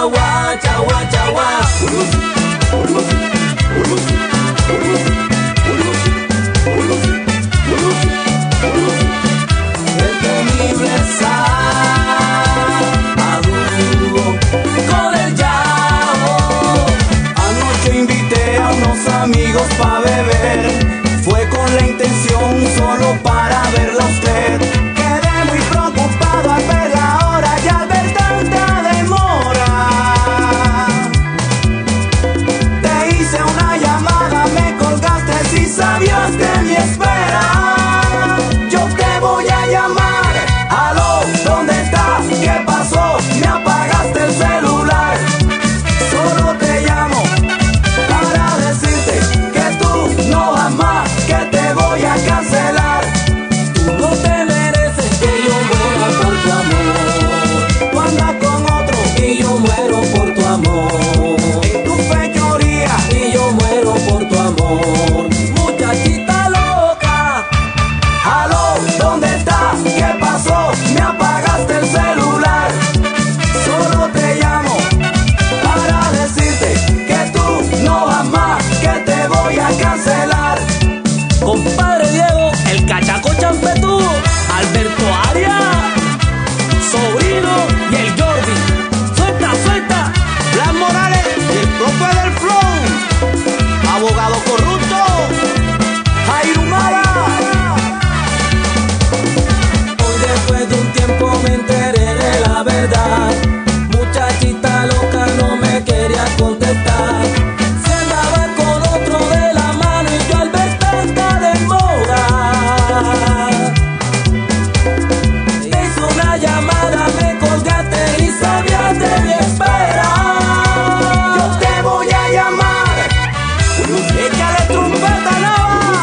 chagua, chagua, chagua. El temible Saduro con el Yao. Anoche invité a unos amigos pa' beber. Fue con la intención solo para verla a usted. Quedé muy preocupado al ver la hora y al ver tanta demora. Te hice una llamada, me colgaste si sabías de mi espera. Yo te voy a llamar. Aló, ¿dónde estás? ¿Qué pasó? Me apagaste el celular. Solo te llamo para decirte que tú no vas más, que te voy a cancelar. Tú no te mereces que yo muera por tu amor. Tú andas con otro y yo muero por tu amor. En tu fechoría y yo muero por tu amor. Muchachita loca, aló, ¿dónde estás? ¿Qué pasó? Me apagaste el celular. Solo te llamo para decirte que tú no vas más, que te voy a cancelar. Compadre Diego, el cachaco champetudo, Alberto Arias, Sobrino y el Jordi. Suelta, suelta, Blas Morales y el profe del flow, abogado corrupto, Jairo Mara. Hoy después de un tiempo me enteré de la verdad. Muchachita loca no me quería contestar. Se andaba con otro de la mano y yo al ver tanta demora. Te hice una llamada, me colgaste y sabías de mi espera. Yo te voy a llamar. Échale trompeta, Nava.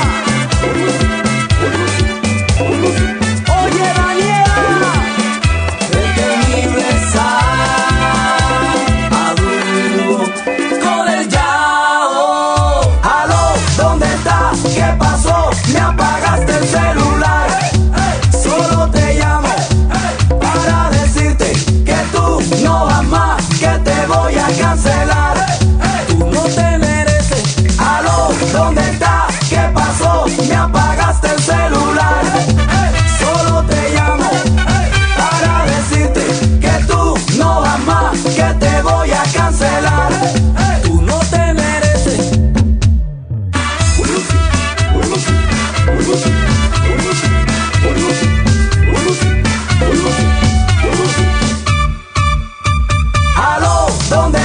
Oye, Daniela, el temible Saduro con el Yao. Aló, ¿dónde estás? ¿Qué pasó? Me apagaste el celular. Solo te llamo para decirte que tú no vas más, que te voy a cancelar. Tú no te mereces. Aló, ¿dónde estás? ¿Qué pasó? Me apagaste el celular. Solo te llamo para decirte que tú no vas más, que te voy a cancelar. Tú no te mereces. Aló, ¿dónde